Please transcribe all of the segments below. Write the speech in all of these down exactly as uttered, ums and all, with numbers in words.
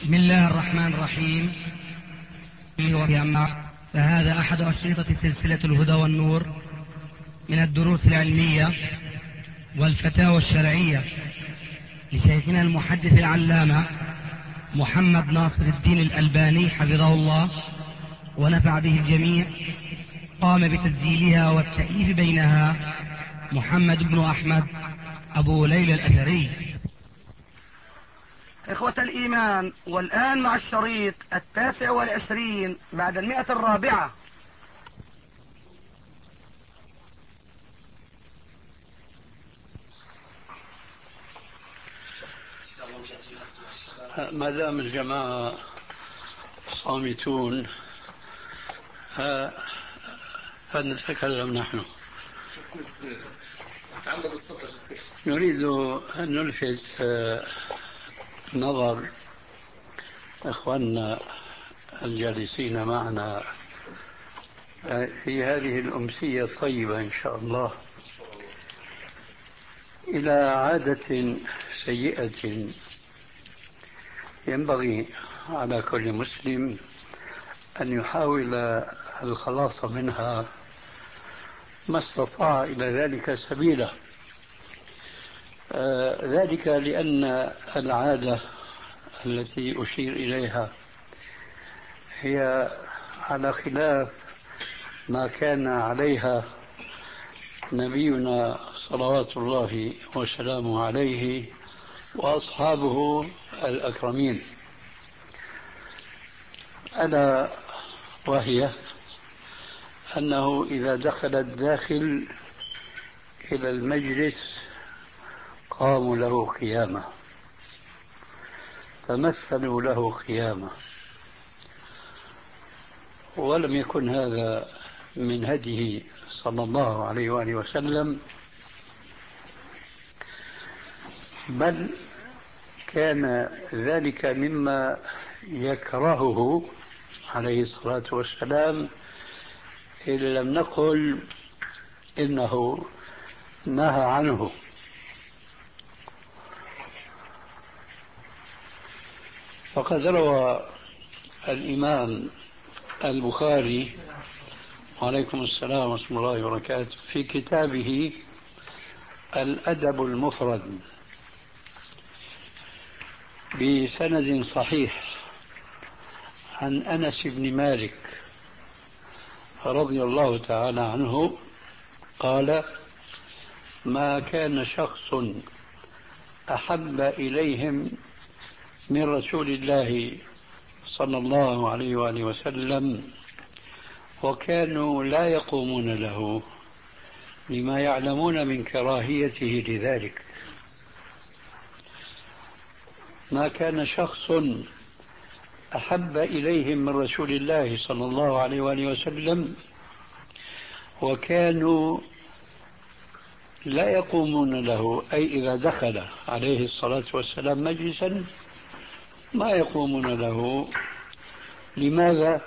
بسم الله الرحمن الرحيم. فهذا أحد أشرطة سلسلة الهدى والنور من الدروس العلمية والفتاوى الشرعية لشيخنا المحدث العلامة محمد ناصر الدين الألباني حفظه الله ونفع به الجميع. قام بتسجيلها والتأليف بينها محمد بن أحمد أبو ليلى الأثري. إخوة الإيمان، والآن مع الشريط التاسع والعشرين بعد المئة الرابعة. ما دام الجماعة صامتون فلنتكلم نحن. نريد أن نلفت نظر إخواننا الجالسين معنا في هذه الأمسية الطيبة إن شاء الله إلى عادة سيئة ينبغي على كل مسلم أن يحاول الخلاص منها ما استطاع إلى ذلك سبيلا. آه ذلك لأن العادة التي أشير إليها هي على خلاف ما كان عليها نبينا صلوات الله وسلامه عليه وأصحابه الأكرمين، ألا وهي أنه إذا دخل الداخل إلى المجلس قاموا له قيامة، تمثلوا له قيامة، ولم يكن هذا من هديه صلى الله عليه وآله وسلم، بل كان ذلك مما يكرهه عليه الصلاة والسلام، إن لم نقل إنه نهى عنه. فقد روى الإمام البخاري وعليكم السلام ورحمة الله وبركاته في كتابه الأدب المفرد بسند صحيح عن أنس بن مالك رضي الله تعالى عنه قال: ما كان شخص أحب إليهم من رسول الله صلى الله عليه وآله وسلم وكانوا لا يقومون له لما يعلمون من كراهيته لذلك. ما كان شخص أحب إليهم من رسول الله صلى الله عليه وآله وسلم وكانوا لا يقومون له، أي إذا دخل عليه الصلاة والسلام مجلسا ما يقومون له. لماذا؟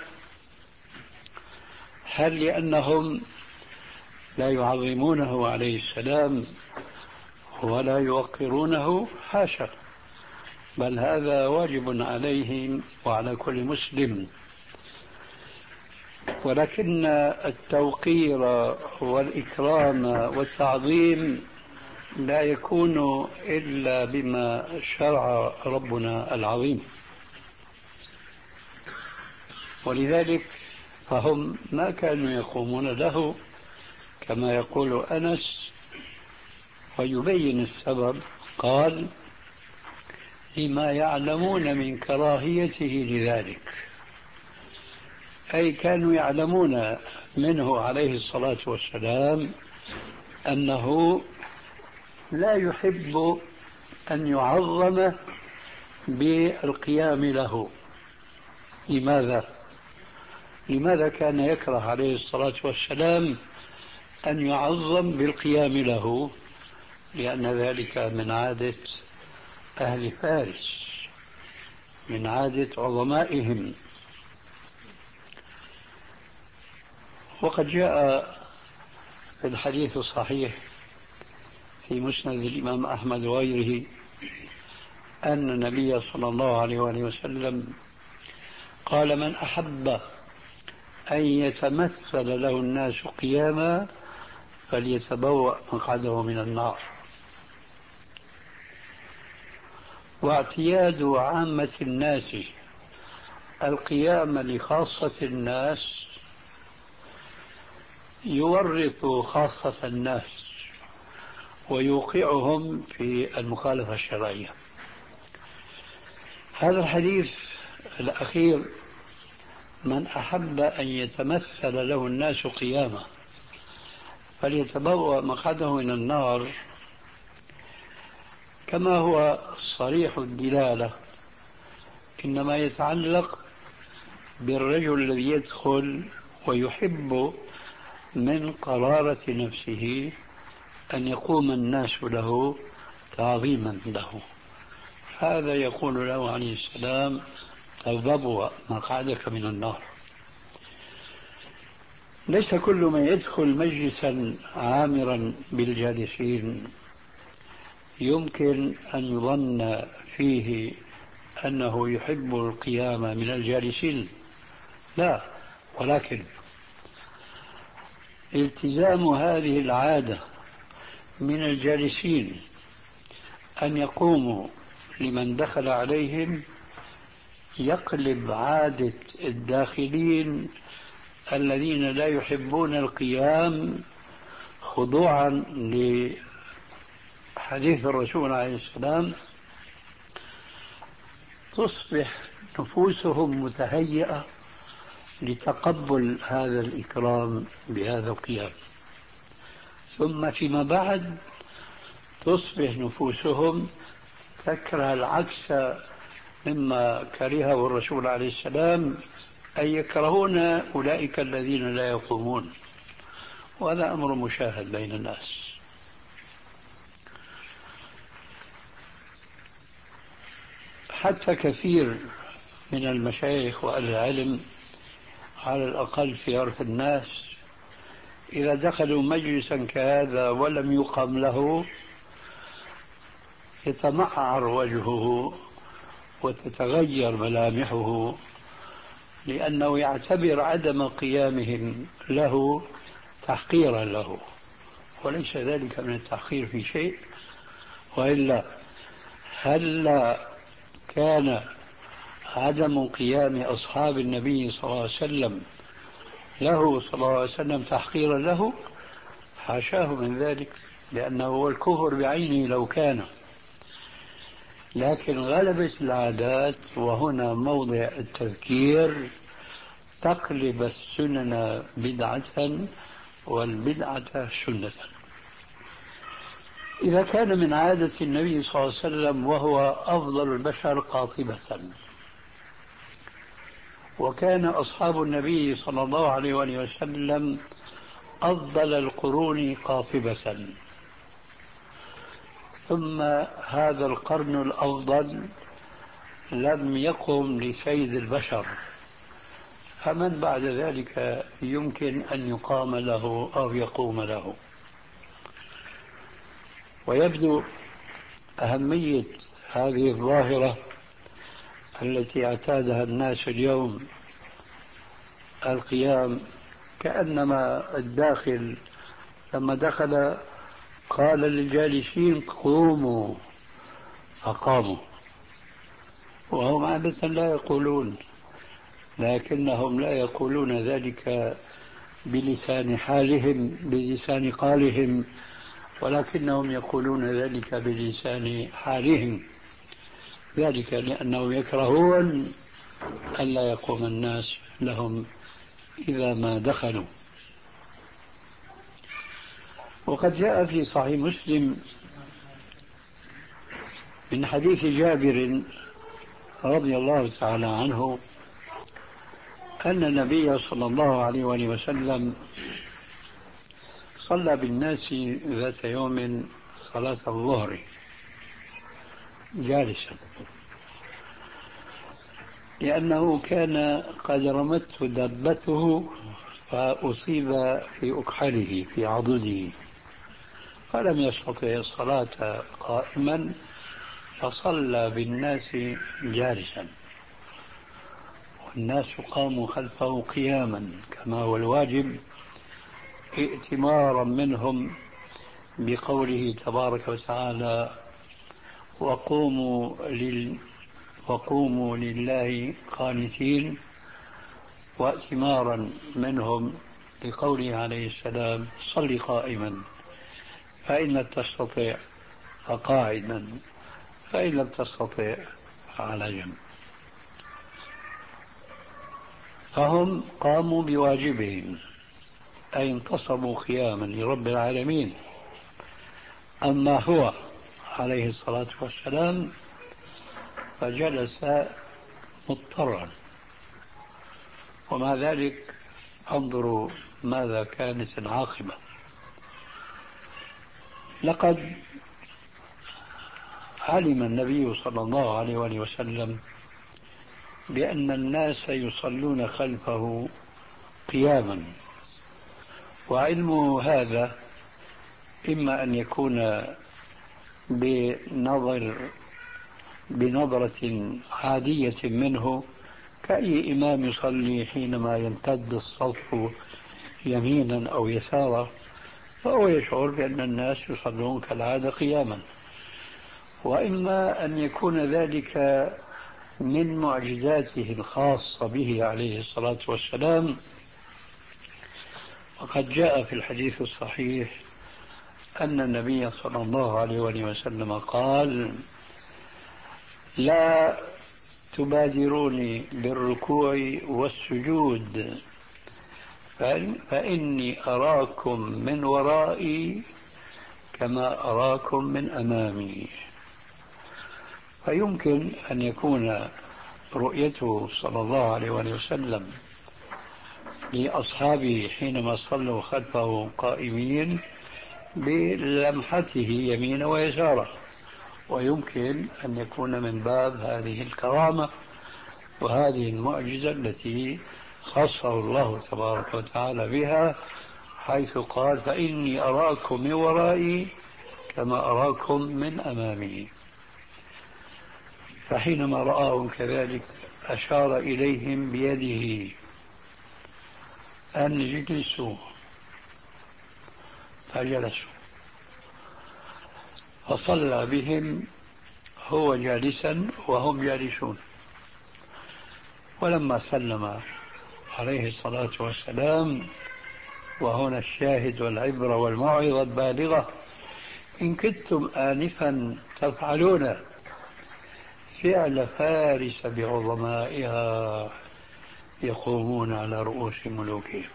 هل لأنهم لا يعظمونه عليه السلام ولا يوقرونه؟ حاشا، بل هذا واجب عليهم وعلى كل مسلم. ولكن التوقير والإكرام والتعظيم لا يكون إلا بما شرع ربنا العظيم، ولذلك فهم ما كانوا يقومون له كما يقول أنس، ويبين السبب قال: لما يعلمون من كراهيته لذلك، أي كانوا يعلمون منه عليه الصلاة والسلام أنه لا يحب أن يعظم بالقيام له. لماذا؟ لماذا كان يكره عليه الصلاة والسلام أن يعظم بالقيام له؟ لأن ذلك من عادة أهل فارس، من عادة عظمائهم. وقد جاء في الحديث الصحيح في مسند الإمام أحمد وغيره أن النبي صلى الله عليه وآله وسلم قال: من أحب أن يتمثل له الناس قياما فليتبوأ مقعده من النار. واعتياد عامة الناس القيام لخاصة الناس يورث خاصة الناس ويوقعهم في المخالفة الشرعية. هذا الحديث الأخير: من أحب أن يتمثل له الناس قياما فليتبوأ مقعده من النار، كما هو صريح الدلالة إنما يتعلق بالرجل الذي يدخل ويحب من قرارة نفسه أن يقوم الناس له تعظيما له، هذا يقول له عليه السلام: تبوأ مقعدك من النار. ليس كل من يدخل مجلسا عامرا بالجالسين يمكن أن يظن فيه أنه يحب القيام من الجالسين، لا، ولكن التزام هذه العادة من الجالسين أن يقوموا لمن دخل عليهم يقلب عادة الداخلين الذين لا يحبون القيام خضوعا لحديث الرسول عليه السلام، تصبح نفوسهم متهيئة لتقبل هذا الإكرام بهذا القيام، ثم فيما بعد تصبح نفوسهم تكره العكس مما كرهه الرسول عليه السلام، أن يكرهون أولئك الذين لا يقومون، وهذا أمر مشاهد بين الناس. حتى كثير من المشايخ وأهل العلم على الأقل في عرف الناس إذا دخلوا مجلسا كهذا ولم يقم له يتمعر وجهه وتتغير ملامحه، لأنه يعتبر عدم قيامهم له تحقيرا له، وليس ذلك من التحقير في شيء. وإلا هل كان عدم قيام أصحاب النبي صلى الله عليه وسلم له صلى الله عليه وسلم تحقيرا له؟ حاشاه من ذلك، لأنه هو الكفر بعينه لو كان، لكن غلبت العادات، وهنا موضع التذكير، تقلب السنن بدعة والبدعة سنة. إذا كان من عادة النبي صلى الله عليه وسلم وهو أفضل البشر قاطبة، وكان أصحاب النبي صلى الله عليه وآله وسلم أفضل القرون قاطبة، ثم هذا القرن الأفضل لم يقم لسيد البشر، فمن بعد ذلك يمكن أن يقام له أو يقوم له؟ ويبدو أهمية هذه الظاهرة التي اعتادها الناس اليوم، القيام، كأنما الداخل لما دخل قال للجالسين: قوموا، فقاموا، وهم عادة لا يقولون، لكنهم لا يقولون ذلك بلسان حالهم بلسان قالهم، ولكنهم يقولون ذلك بلسان حالهم، ذلك لأنهم يكرهون ألا يقوم الناس لهم إذا ما دخلوا. وقد جاء في صحيح مسلم من حديث جابر رضي الله تعالى عنه أن النبي صلى الله عليه وآله وسلم صلى بالناس ذات يوم صلاة الظهر جالسا، لأنه كان قد رمته دبته فأصيب في أكحله في عضده، فلم يستطع الصلاة قائما، فصلى بالناس جالسا، والناس قاموا خلفه قياما كما هو الواجب، ائتمارا منهم بقوله تبارك وتعالى: وقوموا, لل وقوموا لله قانتين، وائتمارا منهم لقوله عليه السلام: صل قائما فإن لم تستطع فقاعدا فإن لم تستطع فعلى جنب. فهم قاموا بواجبهم، أي انتصبوا قياما لرب العالمين. أما هو عليه الصلاة والسلام فجلس مضطرا، ومع ذلك انظروا ماذا كانت العاقبة. لقد علم النبي صلى الله عليه وآله وسلم بأن الناس يصلون خلفه قياما، وعلمه هذا إما أن يكون بنظر بنظرة عادية منه كأي إمام يصلي حينما يمتد الصف يمينا أو يسارا، فهو يشعر بأن الناس يصلون كالعادة قياما، وإما أن يكون ذلك من معجزاته الخاصة به عليه الصلاة والسلام. وقد جاء في الحديث الصحيح أن النبي صلى الله عليه وسلم قال: لا تبادروني بالركوع والسجود فإني أراكم من ورائي كما أراكم من أمامي. فيمكن أن يكون رؤيته صلى الله عليه وسلم لأصحابه حينما صلوا خلفه قائمين بلمحته يمينا ويسارا، ويمكن أن يكون من باب هذه الكرامة وهذه المعجزة التي خصه الله تبارك وتعالى بها، حيث قال: فإني أراكم من ورائي كما أراكم من أمامي. فحينما رآهم كذلك أشار إليهم بيده أن اجلسوا، فجلسوا، فصلى بهم هو جالسا وهم جالسون. ولما سلم عليه الصلاة والسلام، وهنا الشاهد والعبرة والموعظة البالغة: إن كنتم آنفا تفعلون فعل فارس بعظمائها يقومون على رؤوس ملوكهم.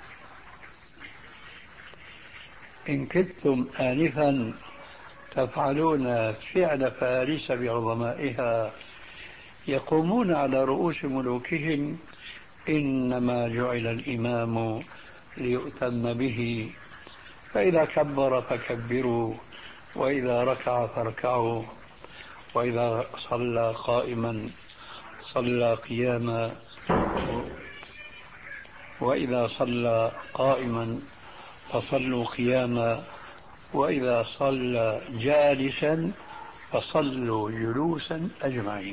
إن كنتم آنفا تفعلون فعل فارس بعظمائها يقومون على رؤوس ملوكهم، إنما جعل الإمام ليؤتم به، فإذا كبر فكبروا، وإذا ركع فاركعوا، وإذا صلى قائما صلى قياما، وإذا صلى قائما فصلوا قياما، وإذا صلى جالسا فصلوا جلوسا أجمعين.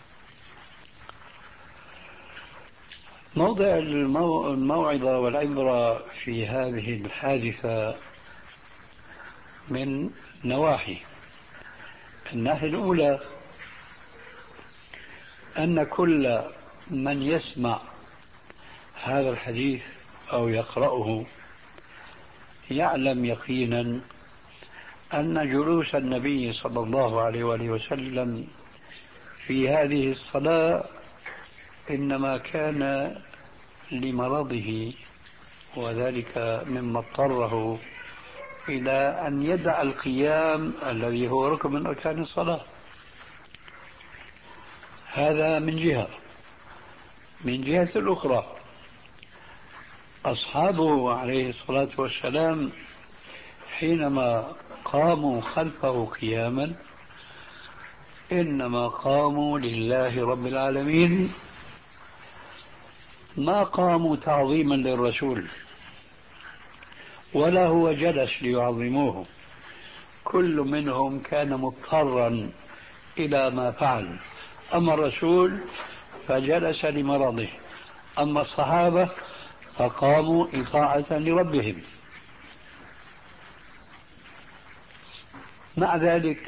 موضع الموعظة والعبرة في هذه الحادثة من نواحي. الناحية الأولى أن كل من يسمع هذا الحديث أو يقرأه يعلم يقينا أن جلوس النبي صلى الله عليه وآله وسلم في هذه الصلاة إنما كان لمرضه، وذلك مما اضطره إلى أن يدع القيام الذي هو ركن من أركان الصلاة. هذا من جهة. من جهة الأخرى، أصحابه عليه الصلاة والسلام حينما قاموا خلفه قياما إنما قاموا لله رب العالمين، ما قاموا تعظيما للرسول ولا هو جلس ليعظموه. كل منهم كان مضطرا إلى ما فعل. أما الرسول فجلس لمرضه، أما الصحابة فقاموا إطاعة لربهم. مع ذلك،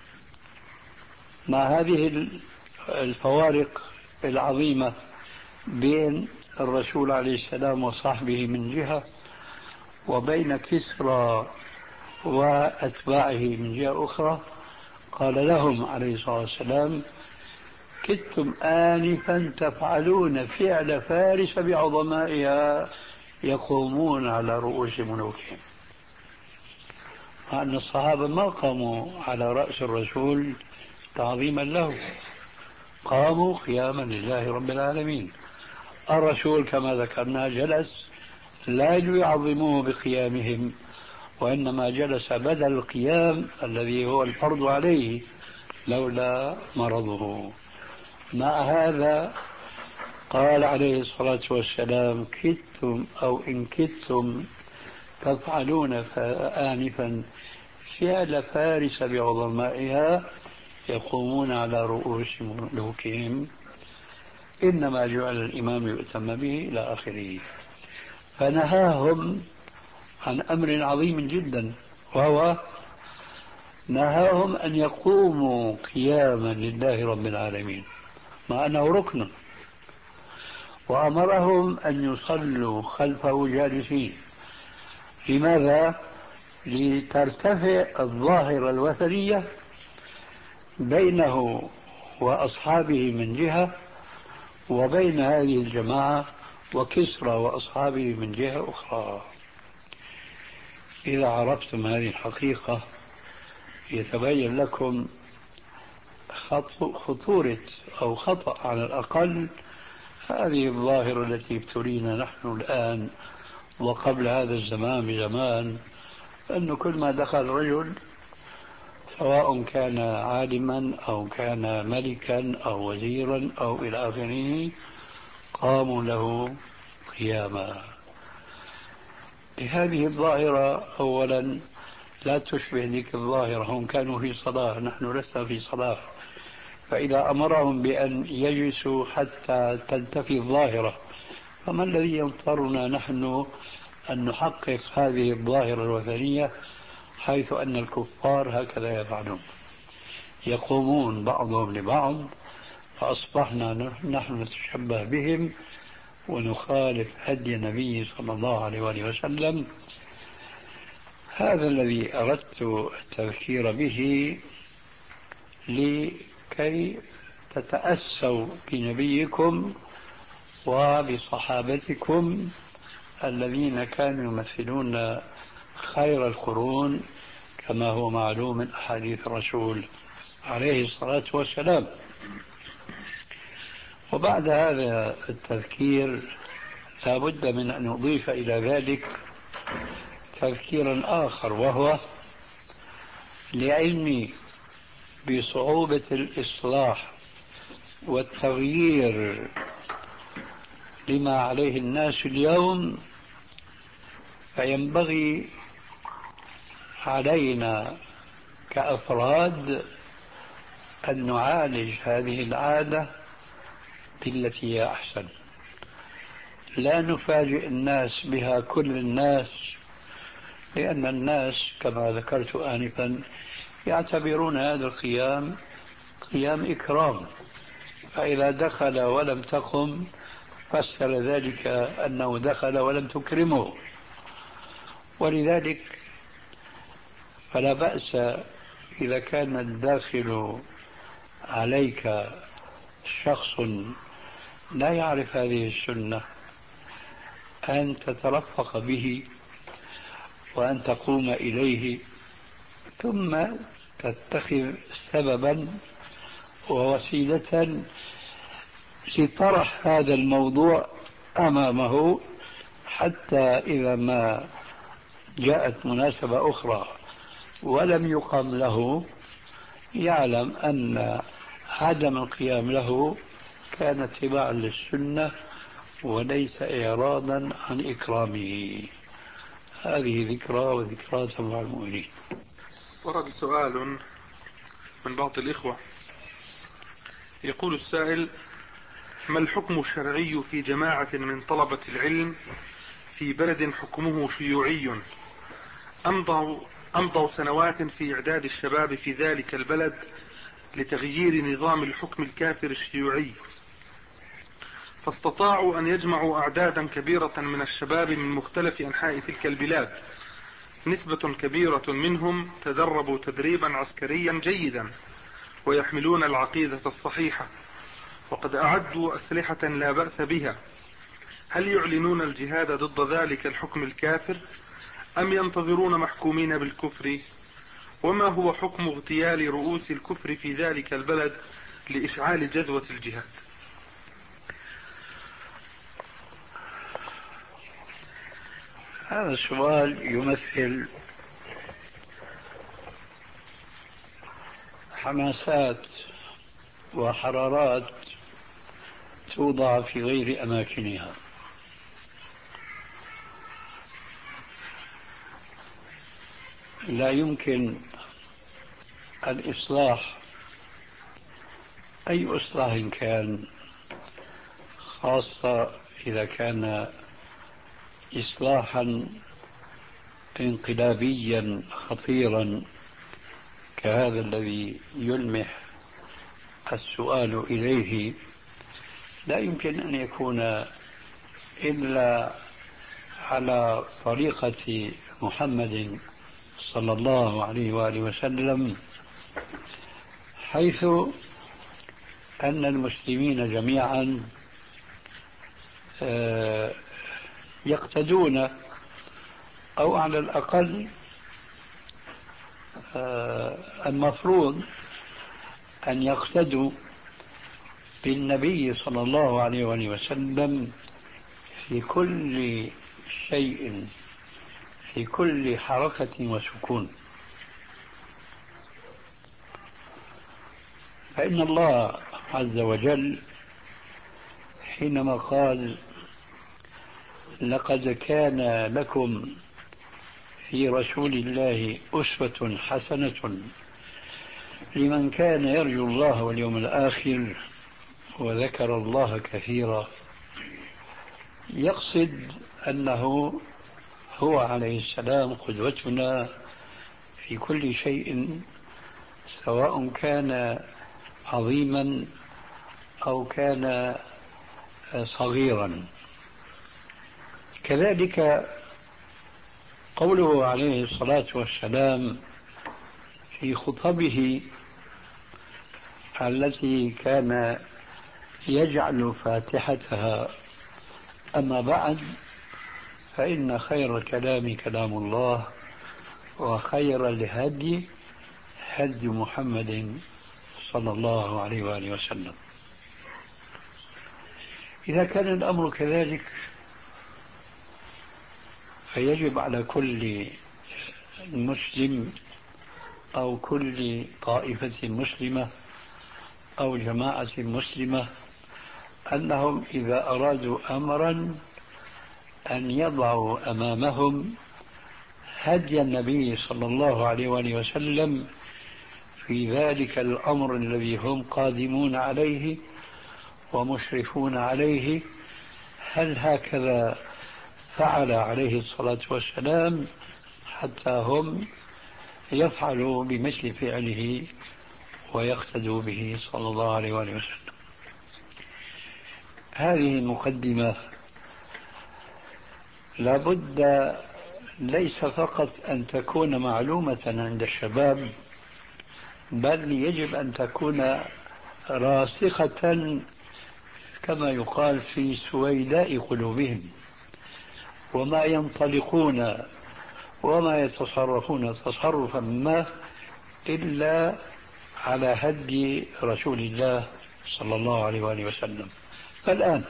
مع هذه الفوارق العظيمة بين الرسول عليه السلام وصحبه من جهة، وبين كسرى وأتباعه من جهة أخرى، قال لهم عليه الصلاة والسلام: كدتم آنفا تفعلون فعل فارس بعظمائها يقومون على رؤوس ملوكهم. مع أن الصحابة ما قاموا على رأس الرسول تعظيما له، قاموا قياما لله رب العالمين. الرسول كما ذكرنا جلس لا ليعظموه بقيامهم، وإنما جلس بدل القيام الذي هو الفرض عليه لولا مرضه. مع هذا قال عليه الصلاة والسلام: كدتم أو إن كدتم تفعلون آنفا فعل فارس بعظمائها يقومون على رؤوس ملوكهم، إنما جعل الإمام يؤتم به إلى آخره. فنهاهم عن أمر عظيم جدا، وهو نهاهم أن يقوموا قياما لله رب العالمين مع أنه ركن، وأمرهم أن يصلوا خلفه جالسين. لماذا؟ لترتفع الظاهرة الوثنية بينه وأصحابه من جهة، وبين هذه الجماعة وكسرى وأصحابه من جهة أخرى. إذا عرفتم هذه الحقيقة يتبين لكم خطورة أو خطأ على الأقل هذه الظاهرة التي ابتلينا نحن الآن وقبل هذا الزمان بزمان، أنه كل ما دخل رجل سواء كان عالما أو كان ملكا أو وزيرا أو إلى آخره قاموا له قياما. هذه الظاهرة أولا لا تشبه ذيك الظاهرة، هم كانوا في صلاة، نحن لسنا في صلاة. فإذا أمرهم بأن يجلسوا حتى تنتفي الظاهرة، فما الذي ينطرنا نحن أن نحقق هذه الظاهرة الوثنية، حيث أن الكفار هكذا يفعلون، يقومون بعضهم لبعض، فأصبحنا نحن نتشبه بهم ونخالف هدي النبي صلى الله عليه وآله وسلم. هذا الذي أردت التذكير به لكي تتأسوا بنبيكم وبصحابتكم الذين كانوا يمثلون خير القرون كما هو معلوم من أحاديث الرسول عليه الصلاة والسلام. وبعد هذا التذكير لا بد من أن نضيف إلى ذلك تذكيرا آخر، وهو لعلمي بصعوبة الإصلاح والتغيير لما عليه الناس اليوم، فينبغي علينا كأفراد أن نعالج هذه العادة بالتي هي أحسن. لا نفاجئ الناس بها كل الناس، لأن الناس كما ذكرت آنفا يعتبرون هذا القيام قيام إكرام، فإذا دخل ولم تقم فسر ذلك أنه دخل ولم تكرمه. ولذلك فلا بأس إذا كان الداخل عليك شخص لا يعرف هذه السنة أن تترفق به وأن تقوم إليه، ثم تتخذ سببا ووسيلة لطرح هذا الموضوع أمامه، حتى إذا ما جاءت مناسبة أخرى ولم يقم له يعلم أن عدم القيام له كان اتباعا للسنة وليس إعراضا عن إكرامه. هذه ذكرى وذكرى مع المؤمنين. ورد سؤال من بعض الإخوة يقول السائل: ما الحكم الشرعي في جماعة من طلبة العلم في بلد حكمه شيوعي أمضوا, أمضوا سنوات في إعداد الشباب في ذلك البلد لتغيير نظام الحكم الكافر الشيوعي، فاستطاعوا أن يجمعوا أعدادا كبيرة من الشباب من مختلف أنحاء تلك البلاد، نسبة كبيرة منهم تدربوا تدريبا عسكريا جيدا ويحملون العقيدة الصحيحة، وقد أعدوا أسلحة لا بأس بها، هل يعلنون الجهاد ضد ذلك الحكم الكافر أم ينتظرون محكومين بالكفر؟ وما هو حكم اغتيال رؤوس الكفر في ذلك البلد لإشعال جذوة الجهاد؟ هذا السؤال يمثل حماسات وحرارات توضع في غير أماكنها. لا يمكن الإصلاح، أي إصلاح كان، خاصة إذا كان إصلاحا انقلابيا خطيرا كهذا الذي يلمح السؤال إليه، لا يمكن أن يكون إلا على طريقة محمد صلى الله عليه وآله وسلم، حيث أن المسلمين جميعا يقتدون، أو على الأقل المفروض أن يقتدوا بالنبي صلى الله عليه وآله وسلم في كل شيء، في كل حركة وسكون. فإن الله عز وجل حينما قال: لقد كان لكم في رسول الله أسوة حسنة لمن كان يرجو الله واليوم الآخر وذكر الله كثيرا، يقصد أنه هو عليه السلام قدوتنا في كل شيء، سواء كان عظيما أو كان صغيرا. كذلك قوله عليه الصلاة والسلام في خطبه التي كان يجعل فاتحتها: أما بعد فإن خير الكلام كلام الله وخير الهدي هدي محمد صلى الله عليه وآله وسلم. إذا كان الأمر كذلك فيجب على كل مسلم أو كل طائفة مسلمة أو جماعة مسلمة أنهم إذا أرادوا أمرا أن يضعوا أمامهم هدي النبي صلى الله عليه وآله وسلم في ذلك الأمر الذي هم قادمون عليه ومشرفون عليه. هل هكذا فعل عليه الصلاة والسلام حتى هم يفعلوا بمثل فعله ويقتدوا به صلى الله عليه وآله وسلم؟ هذه المقدمة لابد ليس فقط أن تكون معلومة عند الشباب، بل يجب أن تكون راسخة كما يقال في سويداء قلوبهم، وما ينطلقون وما يتصرفون تصرفا ما إلا على هدي رسول الله صلى الله عليه وآله وسلم. فالآن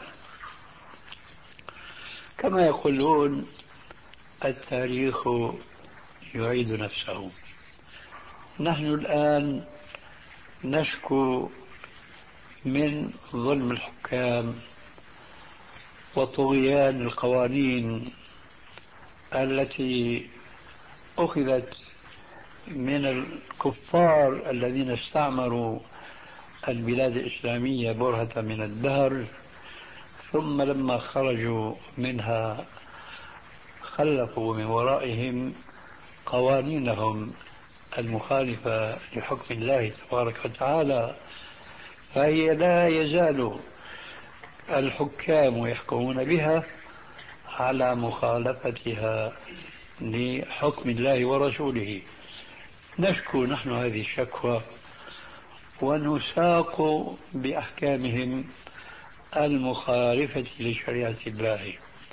كما يقولون التاريخ يعيد نفسه. نحن الآن نشكو من ظلم الحكام وطغيان القوانين التي أخذت من الكفار الذين استعمروا البلاد الإسلامية برهة من الدهر، ثم لما خرجوا منها خلفوا من ورائهم قوانينهم المخالفة لحكم الله تبارك وتعالى، فهي لا يزال الحكام يحكمون بها على مخالفتها لحكم الله ورسوله. نشكو نحن هذه الشكوى ونساق بأحكامهم المخالفة لشريعة الله،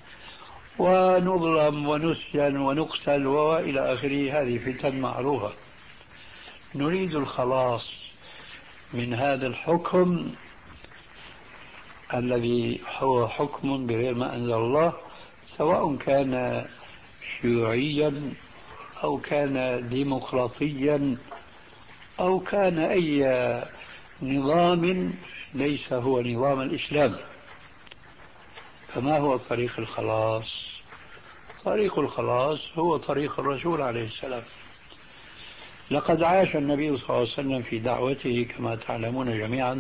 ونظلم ونسجن ونقتل وإلى آخره. هذه فتن معروفة. نريد الخلاص من هذا الحكم الذي هو حكم بغير ما أنزل الله، سواء كان شيوعيا أو كان ديمقراطيا أو كان أي نظام ليس هو نظام الإسلام. فما هو طريق الخلاص؟ طريق الخلاص هو طريق الرسول عليه السلام. لقد عاش النبي صلى الله عليه وسلم في دعوته كما تعلمون جميعا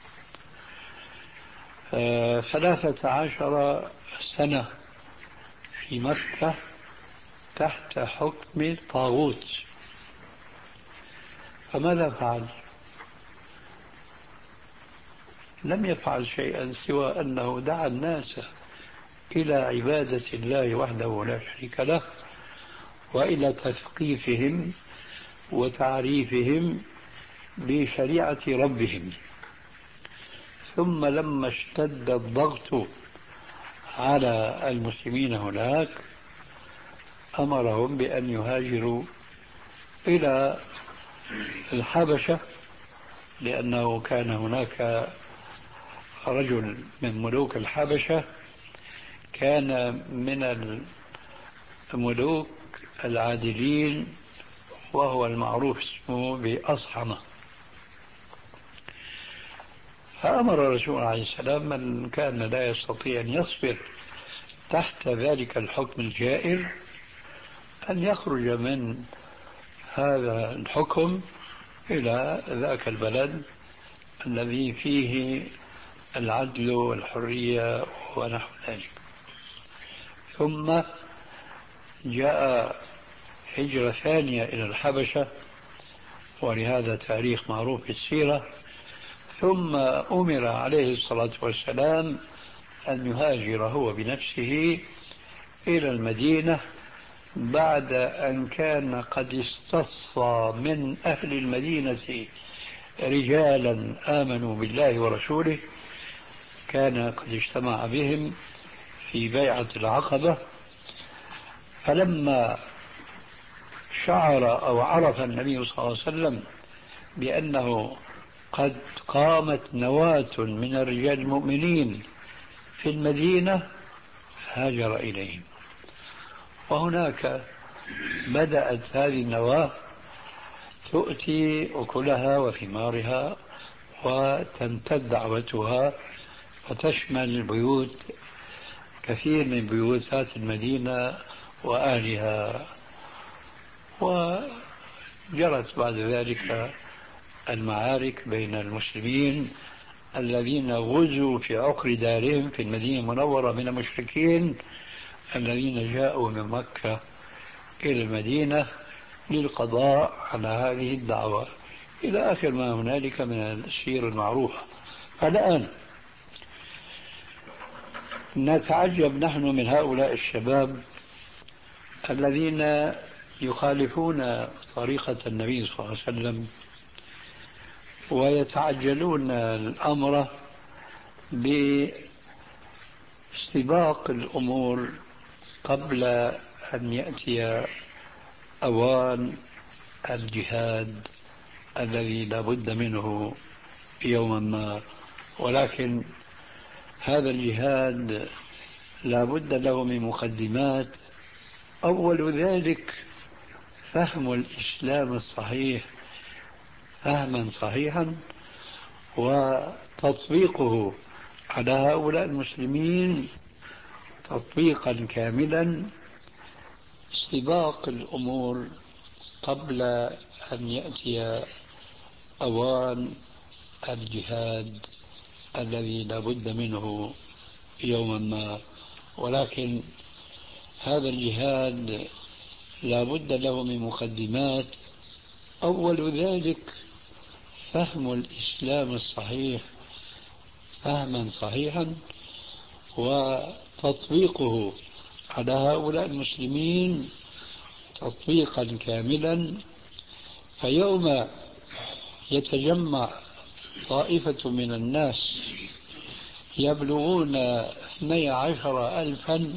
ثلاثة عشر سنة في مكة تحت حكم طاغوت. فماذا فعل؟ لم يفعل شيئا سوى أنه دعا الناس إلى عبادة الله وحده لا شريك له، وإلى تثقيفهم وتعريفهم بشريعة ربهم. ثم لما اشتد الضغط على المسلمين هناك أمرهم بأن يهاجروا إلى الحبشة، لأنه كان هناك رجل من ملوك الحبشة كان من الملوك العادلين، وهو المعروف اسمه بأصحمة. فأمر الرسول عليه السلام من كان لا يستطيع أن يصبر تحت ذلك الحكم الجائر أن يخرج من هذا الحكم إلى ذاك البلد الذي فيه العدل والحرية ونحو ذلك. ثم جاء هجرة ثانية إلى الحبشة، ولهذا تاريخ معروف في السيرة. ثم أمر عليه الصلاة والسلام أن يهاجر هو بنفسه إلى المدينة بعد أن كان قد استصفى من أهل المدينة رجالا آمنوا بالله ورسوله، كان قد اجتمع بهم في بيعة العقبة. فلما شعر أو عرف النبي صلى الله عليه وسلم بأنه قد قامت نواة من الرجال المؤمنين في المدينة هاجر إليهم، وهناك بدأت هذه النواة تؤتي أكلها وثمارها وتمتد دعوتها فتشمل البيوت، كثير من بيوتات المدينة وأهلها. وجرت بعد ذلك المعارك بين المسلمين الذين غزوا في عقر دارهم في المدينة المنورة من المشركين الذين جاءوا من مكة إلى المدينة للقضاء على هذه الدعوة، إلى آخر ما هنالك من السير المعروفة. الآن نتعجب نحن من هؤلاء الشباب الذين يخالفون طريقة النبي صلى الله عليه وسلم ويتعجلون الأمر باستباق الأمور قبل أن يأتي أوان الجهاد الذي لا بد منه يوما ما. ولكن هذا الجهاد لا بد له من مقدمات، أول ذلك فهم الإسلام الصحيح فهما صحيحا، وتطبيقه على هؤلاء المسلمين تطبيقا كاملا، استباق الأمور قبل أن يأتي أوان الجهاد الذي لا بد منه يوما ما، ولكن هذا الجهاد لا بد له من مقدمات. أول ذلك فهم الإسلام الصحيح فهما صحيحا، وتطبيقه على هؤلاء المسلمين تطبيقا كاملا. فيوم يتجمع طائفة من الناس يبلغون اثني عشر ألفا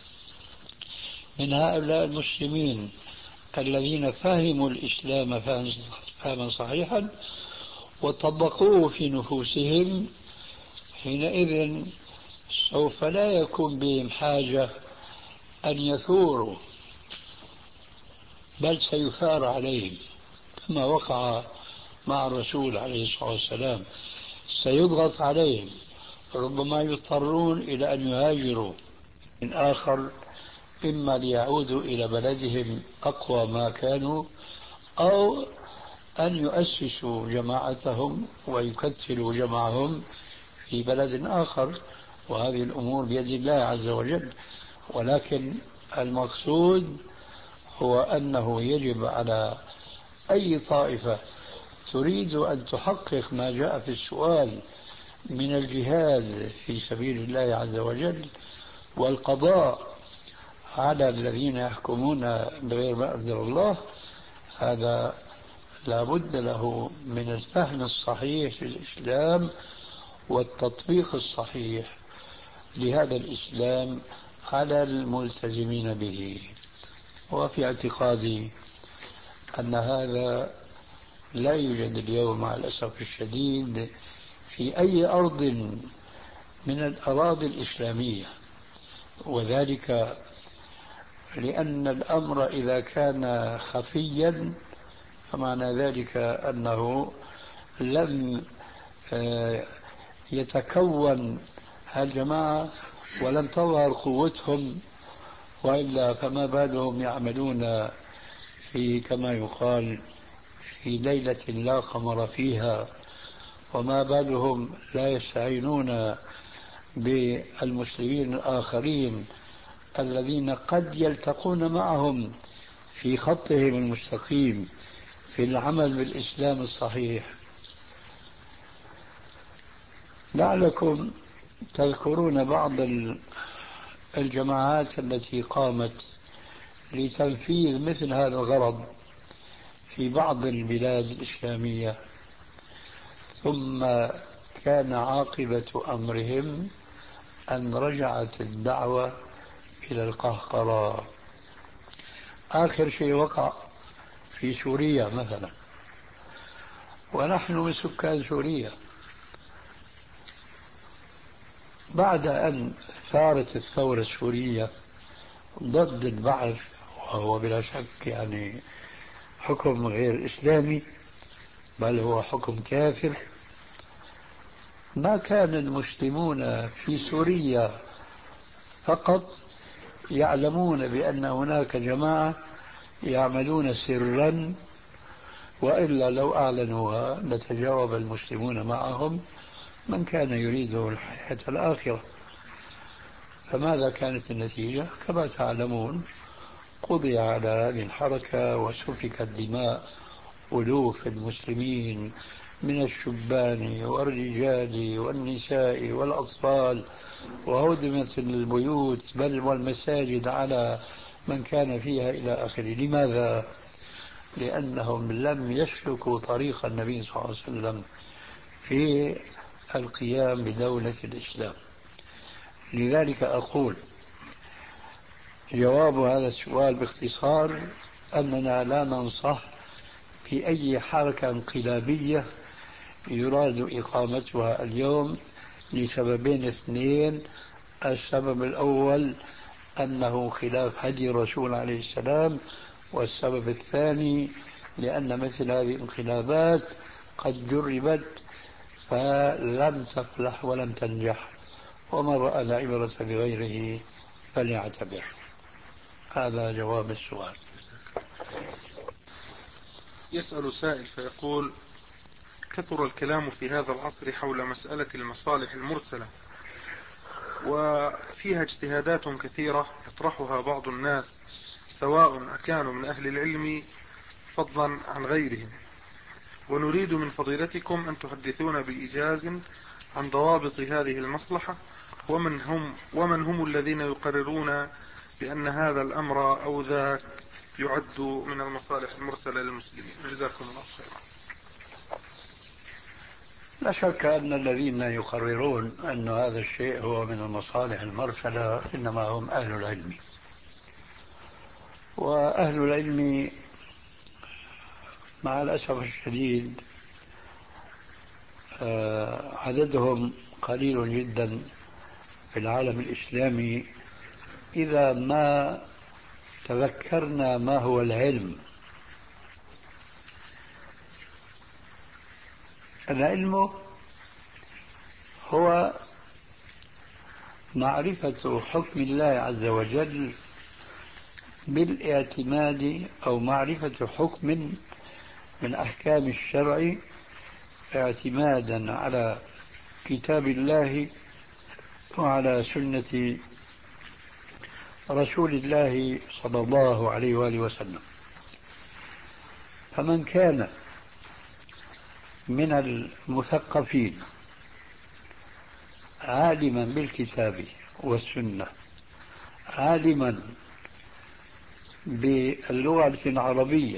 من هؤلاء المسلمين الذين فهموا الإسلام فهما صحيحا وطبقوه في نفوسهم، حينئذ سوف لا يكون بهم حاجة أن يثوروا، بل سيثار عليهم كما وقع مع الرسول عليه الصلاة والسلام. سيضغط عليهم، ربما يضطرون إلى أن يهاجروا من آخر، إما ليعودوا إلى بلدهم أقوى ما كانوا، أو أن يؤسسوا جماعتهم ويكتلوا جمعهم في بلد آخر، وهذه الأمور بيد الله عز وجل. ولكن المقصود هو أنه يجب على أي طائفة تريد أن تحقق ما جاء في السؤال من الجهاد في سبيل الله عز وجل والقضاء على الذين يحكمون بغير ما أنزل الله، هذا لا بد له من الفهم الصحيح للإسلام والتطبيق الصحيح لهذا الإسلام على الملتزمين به. وفي اعتقادي أن هذا لا يوجد اليوم مع الأسف الشديد في أي أرض من الأراضي الإسلامية، وذلك لأن الأمر إذا كان خفيا فمعنى ذلك أنه لم يتكون هالجماعة ولم تظهر قوتهم، وإلا فما بالهم يعملون في كما يقال في ليلة لا قمر فيها، وما بالهم لا يستعينون بالمسلمين الآخرين الذين قد يلتقون معهم في خطهم المستقيم في العمل بالإسلام الصحيح. لعلكم تذكرون بعض الجماعات التي قامت لتنفيذ مثل هذا الغرض في بعض البلاد الإسلامية، ثم كان عاقبة أمرهم أن رجعت الدعوة إلى القهقرة. آخر شيء وقع في سوريا مثلا، ونحن من سكان سوريا. بعد أن ثارت الثورة السورية ضد البعث، وهو بلا شك يعني حكم غير إسلامي بل هو حكم كافر، ما كان المسلمون في سوريا فقط يعلمون بأن هناك جماعة يعملون سرا، وإلا لو أعلنوها لتجاوب المسلمون معهم من كان يريد الحياة الآخرة. فماذا كانت النتيجة؟ كما تعلمون قضي على هذه الحركة وسفكت دماء ألوف المسلمين من الشبان والرجال والنساء والأطفال، وهدمت البيوت بل والمساجد على من كان فيها إلى آخره. لماذا؟ لأنهم لم يسلكوا طريق النبي صلى الله عليه وسلم في القيام بدولة الإسلام. لذلك أقول جواب هذا السؤال باختصار أننا لا ننصح في أي حركة انقلابية يراد إقامتها اليوم لسببين اثنين. السبب الأول أنه خلاف هدي الرسول عليه السلام، والسبب الثاني لأن مثل هذه الانقلابات قد جربت فلم تفلح ولم تنجح، ومن رأى العبرة بغيره فليعتبر. هذا جواب السؤال. يسأل سائل فيقول: كثر الكلام في هذا العصر حول مسألة المصالح المرسلة، وفيها اجتهادات كثيرة يطرحها بعض الناس سواء أكانوا من أهل العلم فضلا عن غيرهم، ونريد من فضيلتكم أن تحدثونا بإيجاز عن ضوابط هذه المصلحة، ومن هم, ومن هم الذين يقررون بأن هذا الأمر أو ذاك يعد من المصالح المرسلة للمسلمين. جزاكم الله خيرا. لا شك أن الذين يقررون أن هذا الشيء هو من المصالح المرسلة إنما هم أهل العلم، وأهل العلم مع الأسف الشديد عددهم قليل جدا في العالم الإسلامي إذا ما تذكرنا ما هو العلم. العلم هو معرفة حكم الله عز وجل بالاعتماد، أو معرفة حكم من أحكام الشرع اعتمادا على كتاب الله وعلى سنة رسول الله صلى الله عليه وآله وسلم. فمن كان من المثقفين عالما بالكتاب والسنة، عالما باللغة العربية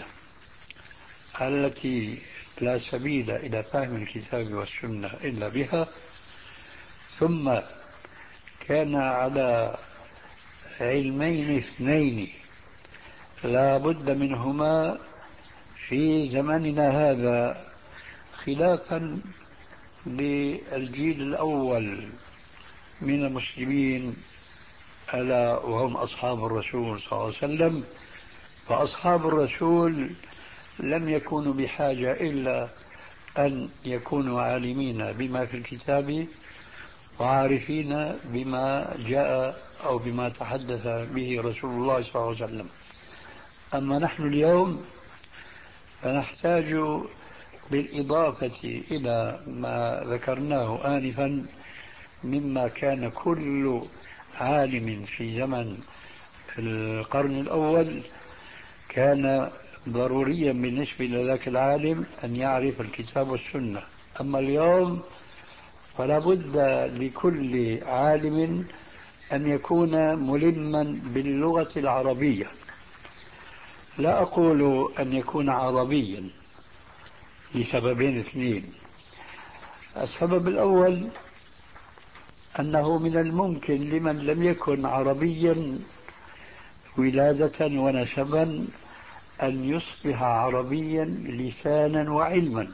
التي لا سبيل إلى فهم الكتاب والسنة إلا بها، ثم كان على علمين اثنين لا بد منهما في زماننا هذا خلافا للجيل الأول من المسلمين، ألا وهم أصحاب الرسول صلى الله عليه وسلم. فأصحاب الرسول لم يكونوا بحاجة إلا أن يكونوا عالمين بما في الكتاب وعارفين بما جاء أو بما تحدث به رسول الله صلى الله عليه وسلم. أما نحن اليوم فنحتاج بالإضافة إلى ما ذكرناه آنفا مما كان كل عالم في زمن القرن الأول كان ضروريا بالنسبة لذاك العالم أن يعرف الكتاب والسنة. أما اليوم فلا بد لكل عالم أن يكون ملما باللغة العربية. لا أقول أن يكون عربيا لسببين اثنين. السبب الأول أنه من الممكن لمن لم يكن عربيا ولادة ونسبا أن يصبح عربيا لسانا وعلما،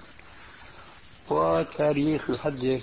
وتاريخ يحدث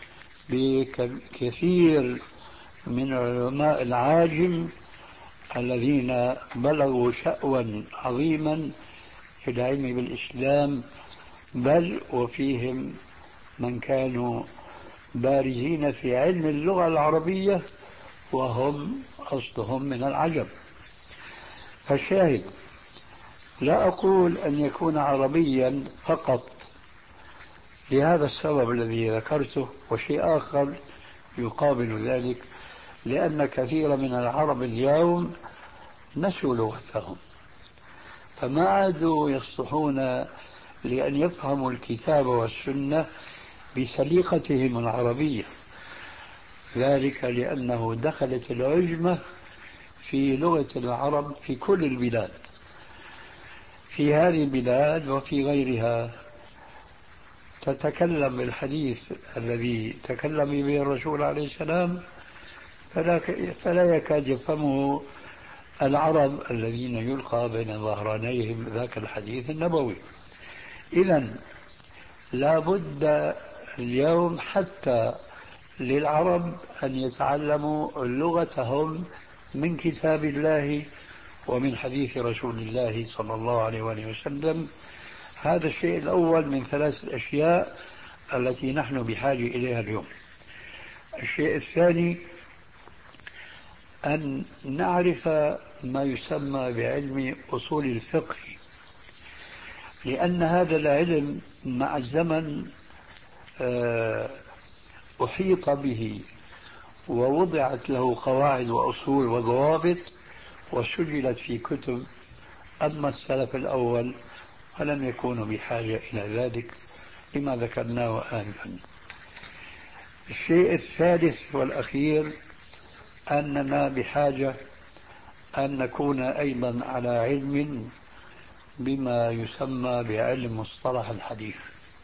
بكثير من علماء العاجم الذين بلغوا شأوا عظيما في العلم بالإسلام، بل وفيهم من كانوا بارزين في علم اللغة العربية وهم أصلهم من العجم. فالشاهد لا أقول أن يكون عربيا فقط لهذا السبب الذي ذكرته، وشيء آخر يقابل ذلك، لأن كثير من العرب اليوم نسوا لغتهم فما عادوا يصلحون لأن يفهموا الكتاب والسنة بسليقتهم العربية، ذلك لأنه دخلت العجمة في لغة العرب في كل البلاد، في هذه البلاد وفي غيرها تتكلم بالحديث الذي تكلم به الرسول عليه السلام فلا, فلا يكاد يفهمه العرب الذين يلقى بين ظهرانيهم ذاك الحديث النبوي. إذن لا بد اليوم حتى للعرب أن يتعلموا لغتهم من كتاب الله ومن حديث رسول الله صلى الله عليه وسلم. هذا الشيء الأول من ثلاث الأشياء التي نحن بحاجة إليها اليوم. الشيء الثاني أن نعرف ما يسمى بعلم أصول الفقه. لأن هذا العلم مع الزمن أحيط به ووضعت له قواعد وأصول وضوابط وسجلت في كتب. أما السلف الأول فلم يكونوا بحاجة إلى ذلك لما ذكرناه آنفا. الشيء الثالث والأخير أننا بحاجة أن نكون أيضا على علم بما يسمى بعلم مصطلح الحديث.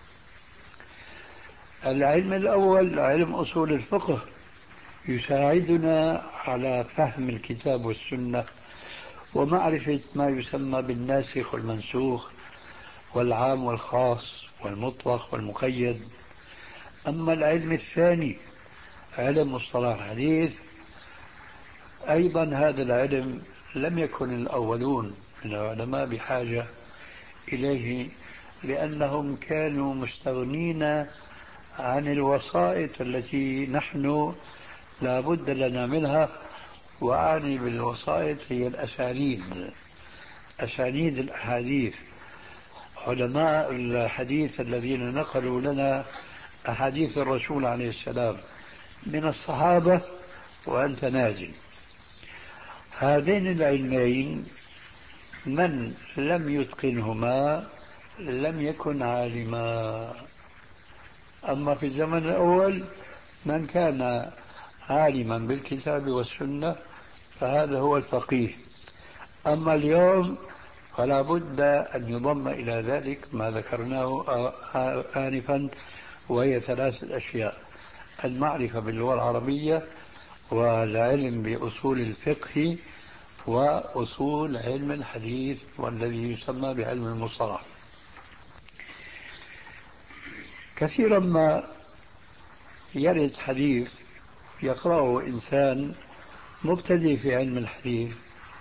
العلم الأول علم أصول الفقه يساعدنا على فهم الكتاب والسنة ومعرفة ما يسمى بالناسخ والمنسوخ والعام والخاص والمطلق والمقيد. أما العلم الثاني علم مصطلح الحديث أيضا هذا العلم لم يكن الأولون من العلماء بحاجة إليه لأنهم كانوا مستغنين عن الوسائط التي نحن لا بد لنا منها. وأعني بالوسائط هي الأسانيد، أسانيد الأحاديث. علماء الحديث الذين نقلوا لنا أحاديث الرسول عليه السلام من الصحابة وأنت نازل، هذين العلمين من لم يتقنهما لم يكن عالما. أما في الزمن الأول من كان عالما بالكتاب والسنة فهذا هو الفقيه. أما اليوم فلا بد أن يضم إلى ذلك ما ذكرناه آنفا، وهي ثلاثة أشياء: المعرفة باللغة العربية، والعلم بأصول الفقه، وأصول علم الحديث والذي يسمى بعلم المصطلح. كثيرا ما يرد حديث يقرأه إنسان مبتدئ في علم الحديث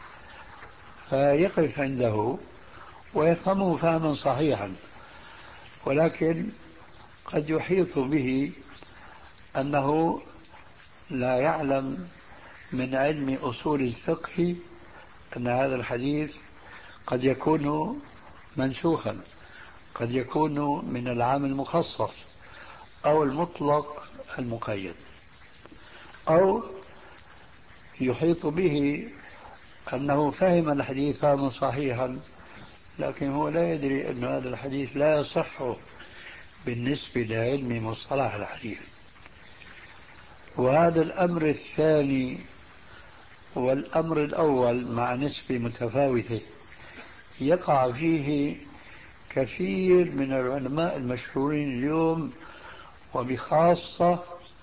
فيقف عنده ويفهمه فهما صحيحا، ولكن قد يحيط به أنه لا يعلم من علم أصول الفقه أن هذا الحديث قد يكون منسوخا، قد يكون من العام المخصص أو المطلق المقيد، أو يحيط به أنه فهم الحديث فهما صحيحا لكن هو لا يدري أن هذا الحديث لا يصح بالنسبة لعلم مصطلح الحديث. وهذا الأمر الثاني والأمر الأول مع نسبة متفاوتة يقع فيه كثير من العلماء المشهورين اليوم، وبخاصة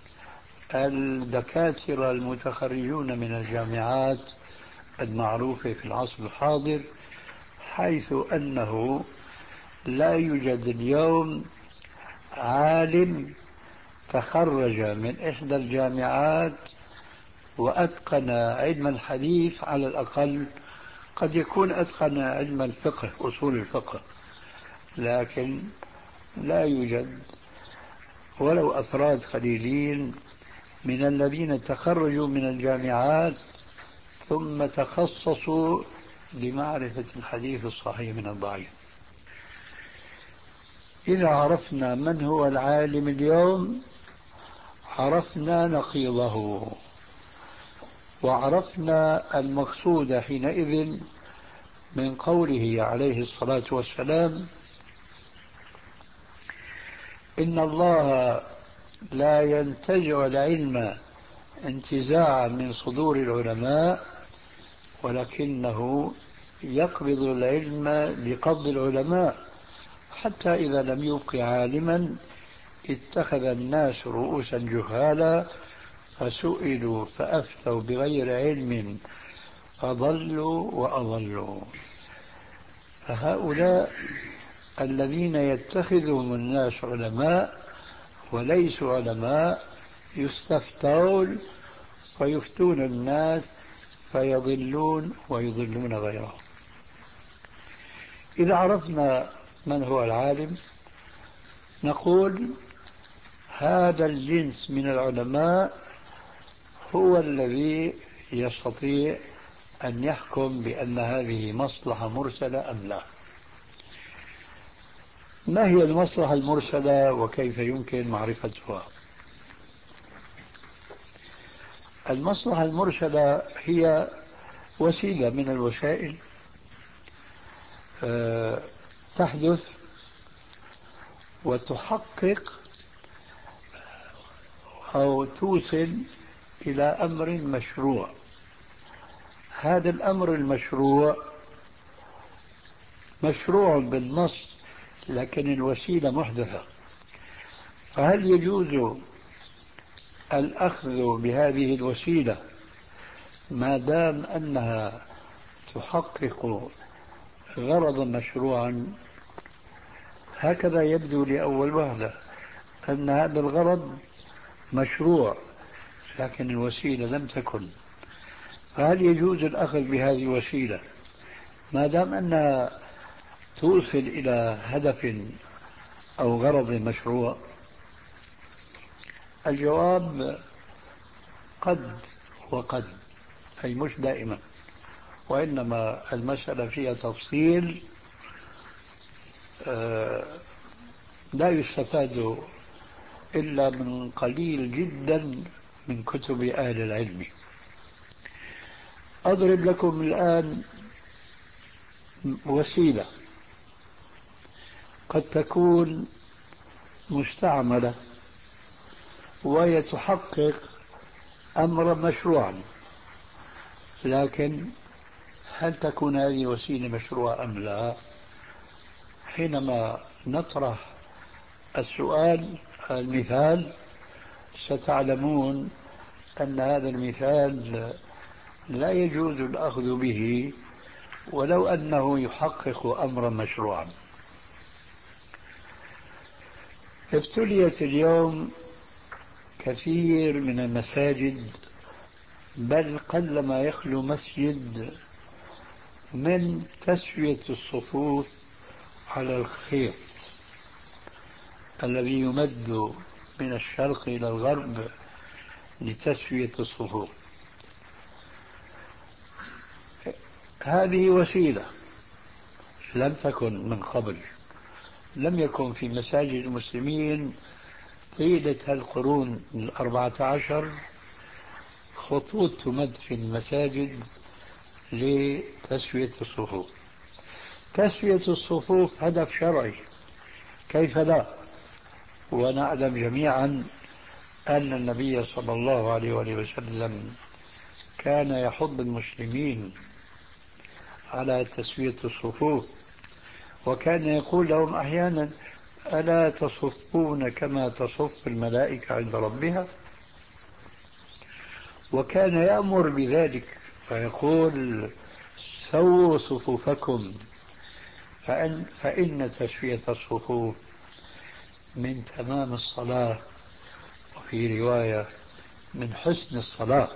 الدكاترة المتخرجون من الجامعات المعروفة في العصر الحاضر، حيث أنه لا يوجد اليوم عالم تخرج من إحدى الجامعات وأتقن علم الحديث، على الأقل قد يكون أتقن علم الفقه أصول الفقه، لكن لا يوجد ولو أفراد قليلين من الذين تخرجوا من الجامعات ثم تخصصوا لمعرفة الحديث الصحيح من الضعيف. إذا عرفنا من هو العالم اليوم عرفنا نقيضه، وعرفنا المقصود حينئذ من قوله عليه الصلاة والسلام: إن الله لا ينتزع العلم انتزاعا من صدور العلماء ولكنه يقبض العلم بقبض العلماء، حتى إذا لم يبق عالما اتخذ الناس رؤوسا جهالا فسئلوا فأفتوا بغير علم فضلوا وأضلوا. فهؤلاء الذين يتخذهم الناس علماء وليسوا علماء يستفتون فيفتون الناس فيضلون ويضلون غيرهم. إذا عرفنا من هو العالم نقول هذا الجنس من العلماء هو الذي يستطيع أن يحكم بأن هذه مصلحة مرسلة أم لا. ما هي المصلحة المرسلة وكيف يمكن معرفتها؟ المصلحة المرسلة هي وسيلة من الوسائل تحدث وتحقق أو توصل إلى أمر مشروع. هذا الأمر المشروع مشروع بالنص، لكن الوسيلة محدثة. فهل يجوز الأخذ بهذه الوسيلة ما دام أنها تحقق غرضا مشروعا؟ هكذا يبدو لأول وهلة أن هذا الغرض مشروع لكن الوسيلة لم تكن. فهل يجوز الأخذ بهذه الوسيلة ما دام أنها توصل إلى هدف أو غرض مشروع؟ الجواب قد وقد، أي مش دائما، وإنما المسألة فيها تفصيل لا يستفاد إلا من قليل جدا من كتب أهل العلم. أضرب لكم الآن وسيلة قد تكون مستعملة وهي تحقق أمرا مشروعا، لكن هل تكون هذه وسيلة مشروعة أم لا؟ حينما نطرح السؤال المثال ستعلمون أن هذا المثال لا يجوز الأخذ به ولو أنه يحقق أمرا مشروعا. ابتليت اليوم كثير من المساجد، بل قلما يخلو مسجد من تسوية الصفوف على الخيط الذي يمد من الشرق إلى الغرب لتسوية الصفوف. هذه وسيلة لم تكن من قبل، لم يكن في مساجد المسلمين طيلة القرون الأربعة عشر خطوط تمد في المساجد لتسوية الصفوف. تسوية الصفوف هدف شرعي، كيف لا؟ ونعلم جميعا أن النبي صلى الله عليه وآله وسلم كان يحض المسلمين على تسوية الصفوف، وكان يقول لهم أحيانا: ألا تصفون كما تصف الملائكة عند ربها؟ وكان يأمر بذلك فيقول: سووا صفوفكم فإن, فإن تسوية الصفوف من تمام الصلاة، وفي رواية من حسن الصلاة.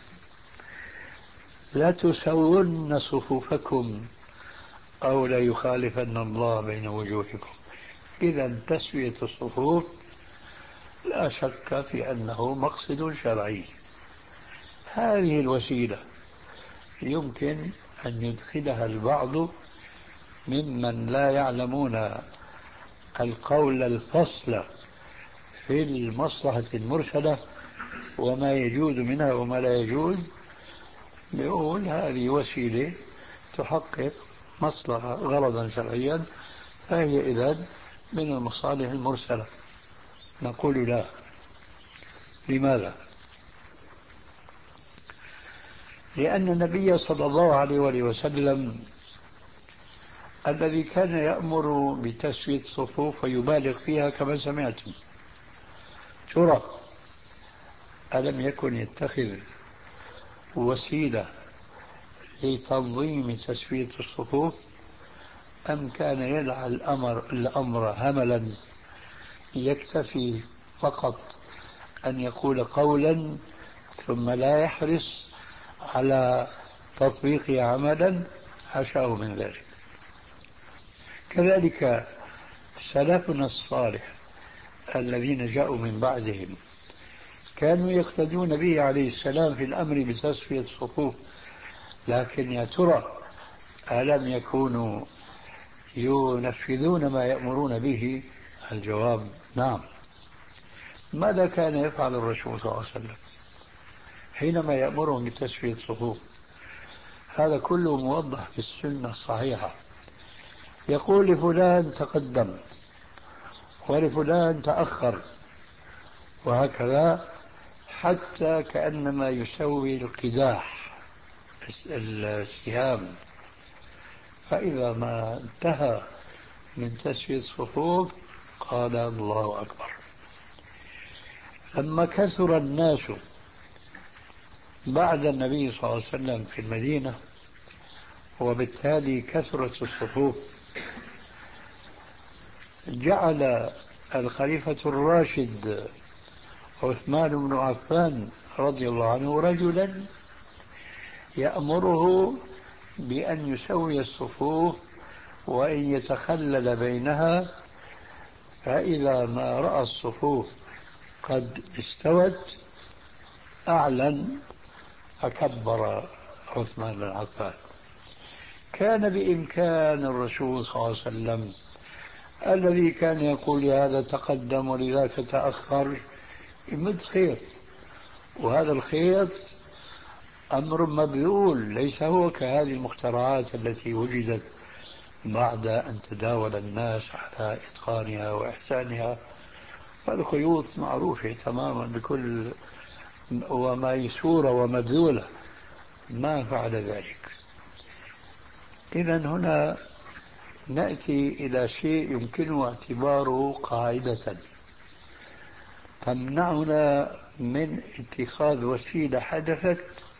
لا تسون صفوفكم أو لا يخالفن الله بين وجوهكم. إذا تسوية الصفوف لا شك في أنه مقصد شرعي. هذه الوسيلة يمكن أن يدخلها البعض ممن لا يعلمون القول الفصل في المصلحة المرسلة وما يجوز منها وما لا يجوز، يقول هذه وسيلة تحقق مصلحة غرضا شرعيا فهي إذن من المصالح المرسلة. نقول لا. لماذا؟ لأن النبي صلى الله عليه وآله وسلم الذي كان يأمر بتسوية الصفوف ويبالغ فيها كما سمعتم، ترى ألم يكن يتخذ وسيلة لتنظيم تسوية الصفوف، أم كان يدع الأمر, الأمر هملا يكتفي فقط أن يقول قولا ثم لا يحرص على تطبيقه عملا؟ حاشاه من ذلك. كذلك سلفنا الصالح الذين جاءوا من بعدهم كانوا يقتدون به عليه السلام في الأمر بتسوية الصفوف، لكن يا ترى ألم يكونوا ينفذون ما يأمرون به؟ الجواب نعم. ماذا كان يفعل الرسول صلى الله عليه وسلم حينما يأمرهم بتسوية الصفوف؟ هذا كله موضح في السنة الصحيحة. يقول لفلان تقدم ولفلان تأخر، وهكذا حتى كأنما يسوي القداح السهام. فإذا ما انتهى من تسوية الصفوف قال الله أكبر. لما كثر الناس بعد النبي صلى الله عليه وسلم في المدينة وبالتالي كثرت الصفوف، جعل الخليفة الراشد عثمان بن عفان رضي الله عنه رجلا يأمره بأن يسوي الصفوف وأن يتخلل بينها، فإذا ما رأى الصفوف قد استوت أعلن فكبر عثمان بن عفان. كان بإمكان الرسول صلى الله عليه وسلم الذي كان يقول لهذا تقدم ولذاك تأخر يمد خيط، وهذا الخيط أمر مبذول، ليس هو كهذه المخترعات التي وجدت بعد أن تداول الناس على إتقانها وإحسانها. فالخيوط معروفة تماما بكل وميسورة ومبذولة، ما فعل ذلك. إذن هنا نأتي إلى شيء يمكن اعتباره قاعدة تمنعنا من اتخاذ وسيلة حدثت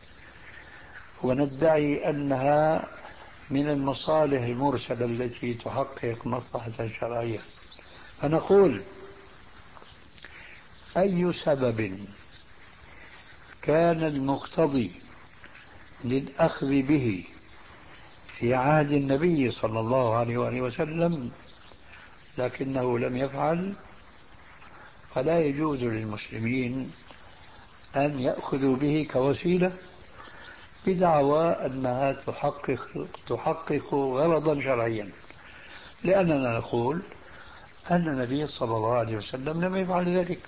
وندعي أنها من المصالح المرسلة التي تحقق مصلحة شرعية. فنقول: أي سبب كان المقتضي للأخذ به في عهد النبي صلى الله عليه وآله وسلم لكنه لم يفعل، فلا يجوز للمسلمين أن يأخذوا به كوسيلة بدعوى أنها تحقق, تحقق غرضا شرعيا، لأننا نقول أن النبي صلى الله عليه وسلم لم يفعل ذلك.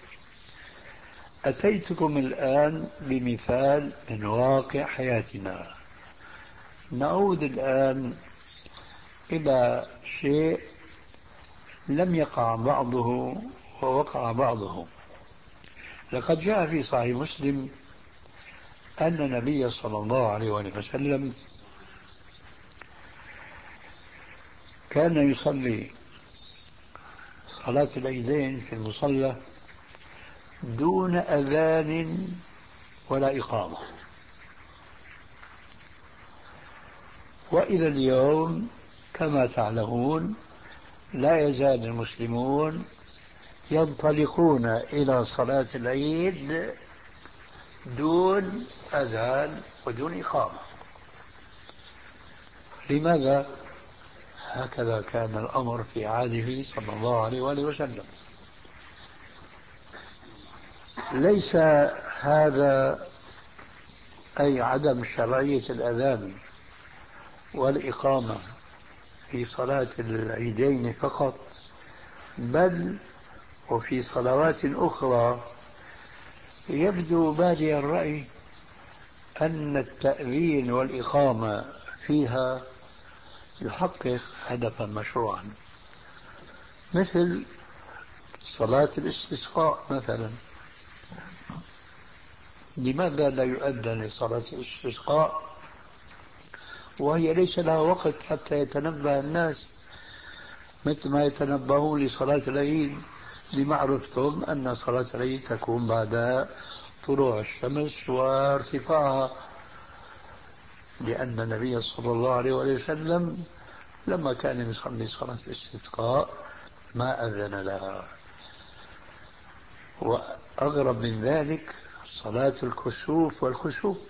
أتيتكم الآن بمثال من واقع حياتنا. نعود الآن إلى شيء لم يقع بعضه ووقع بعضه. لقد جاء في صحيح مسلم أن النبي صلى الله عليه وسلم كان يصلي صلاة العيدين في المصلى دون أذان ولا إقامة. وإلى اليوم كما تعلمون لا يزال المسلمون ينطلقون إلى صلاة العيد دون أذان ودون إقامة. لماذا؟ هكذا كان الأمر في عهده صلى الله عليه وآله وسلم. ليس هذا أي عدم شرعية الأذان والإقامة في صلاة العيدين فقط، بل وفي صلوات أخرى يبدو بادي الرأي أن التأذين والإقامة فيها يحقق هدفا مشروعا، مثل صلاة الاستسقاء مثلا. لماذا لا يؤذن لصلاة الاستسقاء وهي ليس لها وقت حتى يتنبه الناس مثل ما يتنبهون لصلاة العيد، لمعرفتهم أن صلاة العيد تكون بعد طلوع الشمس وارتفاعها، لأن النبي صلى الله عليه وسلم لما كان يصلي صلاة الاستسقاء ما أذن لها. وأغرب من ذلك صلاة الكسوف والخسوف،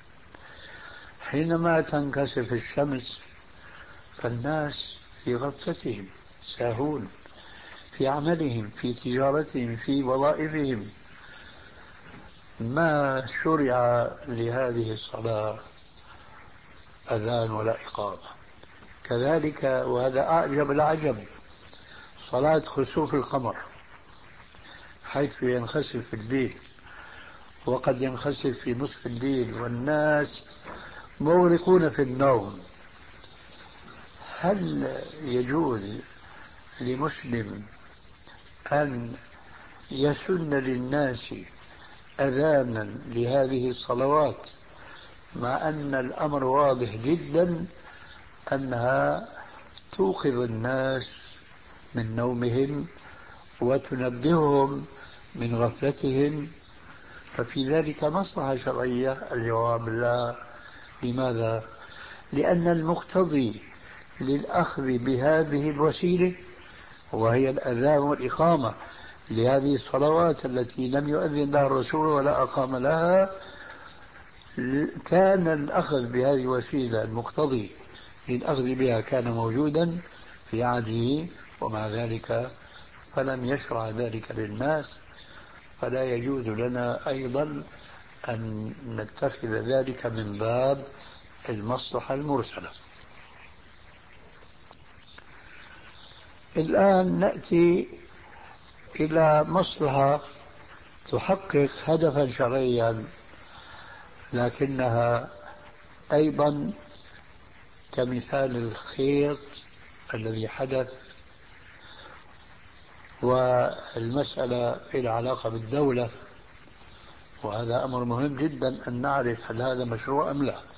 حينما تنكسف الشمس فالناس في غفلتهم ساهون في عملهم في تجارتهم في وظائفهم، ما شرع لهذه الصلاة أذان ولا إقامة. كذلك وهذا أعجب العجب صلاة خسوف القمر، حيث ينخسف في الليل، وقد ينخسف في نصف الليل والناس مغرقون في النوم. هل يجوز لمسلم أن يسن للناس أذانا لهذه الصلوات مع أن الأمر واضح جدا أنها توقظ الناس من نومهم وتنبههم من غفلتهم، ففي ذلك مصلحة شرعية؟ الجواب لا. لماذا؟ لأن المقتضي للأخذ بهذه الوسيلة وهي الأذان والإقامة لهذه الصلوات التي لم يؤذن لها الرسول ولا أقام لها، كان الأخذ بهذه الوسيلة المقتضي للأخذ بها كان موجودا في عهده، ومع ذلك فلم يشرع ذلك للناس، فلا يجوز لنا أيضا أن نتخذ ذلك من باب المصلحة المرسلة. الآن نأتي إلى مصلحة تحقق هدفا شرعيا، لكنها أيضا كمثال الخيط الذي حدث، والمسألة إلى علاقة بالدولة، وهذا أمر مهم جدا أن نعرف هل هذا مشروع أم لا.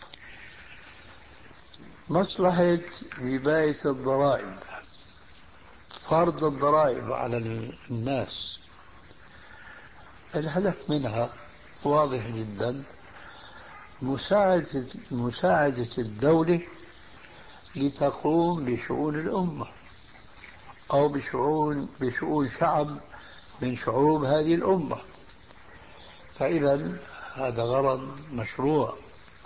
مصلحة جباية الضرائب، فرض الضرائب على الناس، الهدف منها واضح جدا، مساعدة, مساعدة الدولة لتقوم بشؤون الأمة أو بشؤون, بشؤون شعب من شعوب هذه الأمة، فإذا هذا غرض مشروع.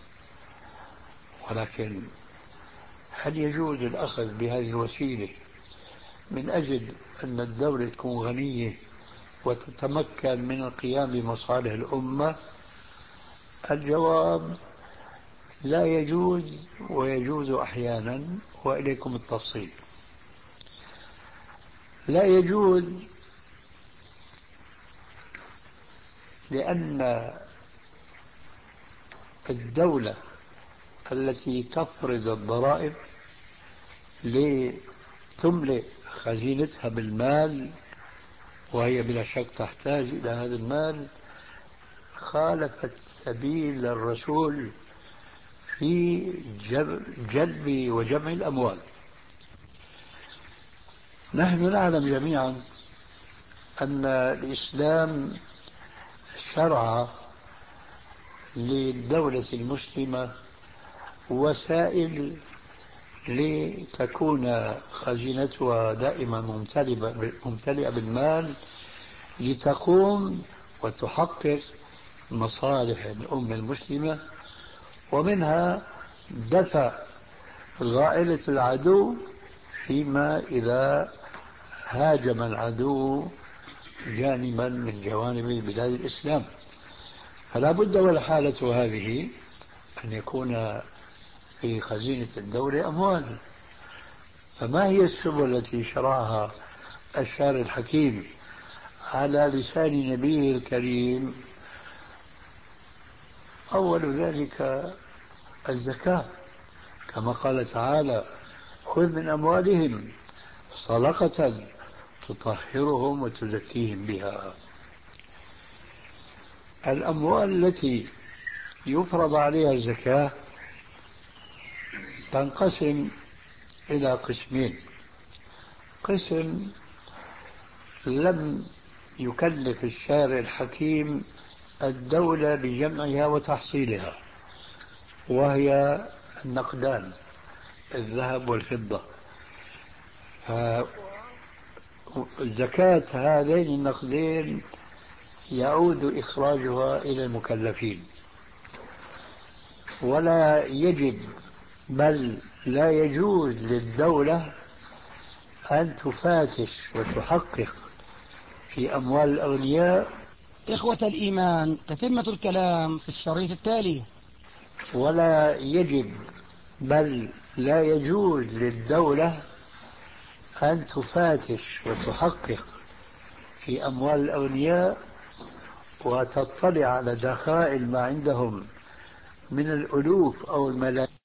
ولكن هل يجوز الأخذ بهذه الوسيلة من أجل أن الدولة تكون غنية وتتمكن من القيام بمصالح الأمة؟ الجواب لا يجوز، ويجوز أحيانا، وإليكم التفصيل. لا يجوز لأن الدولة التي تفرض الضرائب لتملئ خزينتها بالمال، وهي بلا شك تحتاج إلى هذا المال، خالفت سبيل الرسول في جلب وجمع الأموال. نحن نعلم جميعا أن الإسلام شرع للدولة المسلمة وسائل لتكون خزينتها دائما ممتلئة بالمال لتقوم وتحقق مصالح الأمة المسلمة، ومنها دفع غائلة العدو فيما إذا هاجم العدو جانبا من جوانب بلاد الإسلام. فلا بد والحالة هذه أن يكون في خزينة الدولة أموال. فما هي السبل التي شرعها الشارع الحكيم على لسان نبيه الكريم؟ أول ذلك الزكاة، كما قال تعالى: خذ من أموالهم صدقة تطهرهم وتزكيهم بها. الأموال التي يفرض عليها الزكاة تنقسم إلى قسمين: قسم لم يكلف الشارع الحكيم الدولة بجمعها وتحصيلها، وهي النقدان، الذهب والفضة. فزكاة هذين النقدين يعود إخراجها إلى المكلفين، ولا يجب بل لا يجوز للدولة أن تفاتش وتحقق في أموال الأغنياء. إخوة الإيمان، تتمة الكلام في الشريط التالي. ولا يجب بل لا يجوز للدولة أن تفتش وتحقق في أموال الأغنياء وتطلع على دخائل ما عندهم من الألوف أو الملايين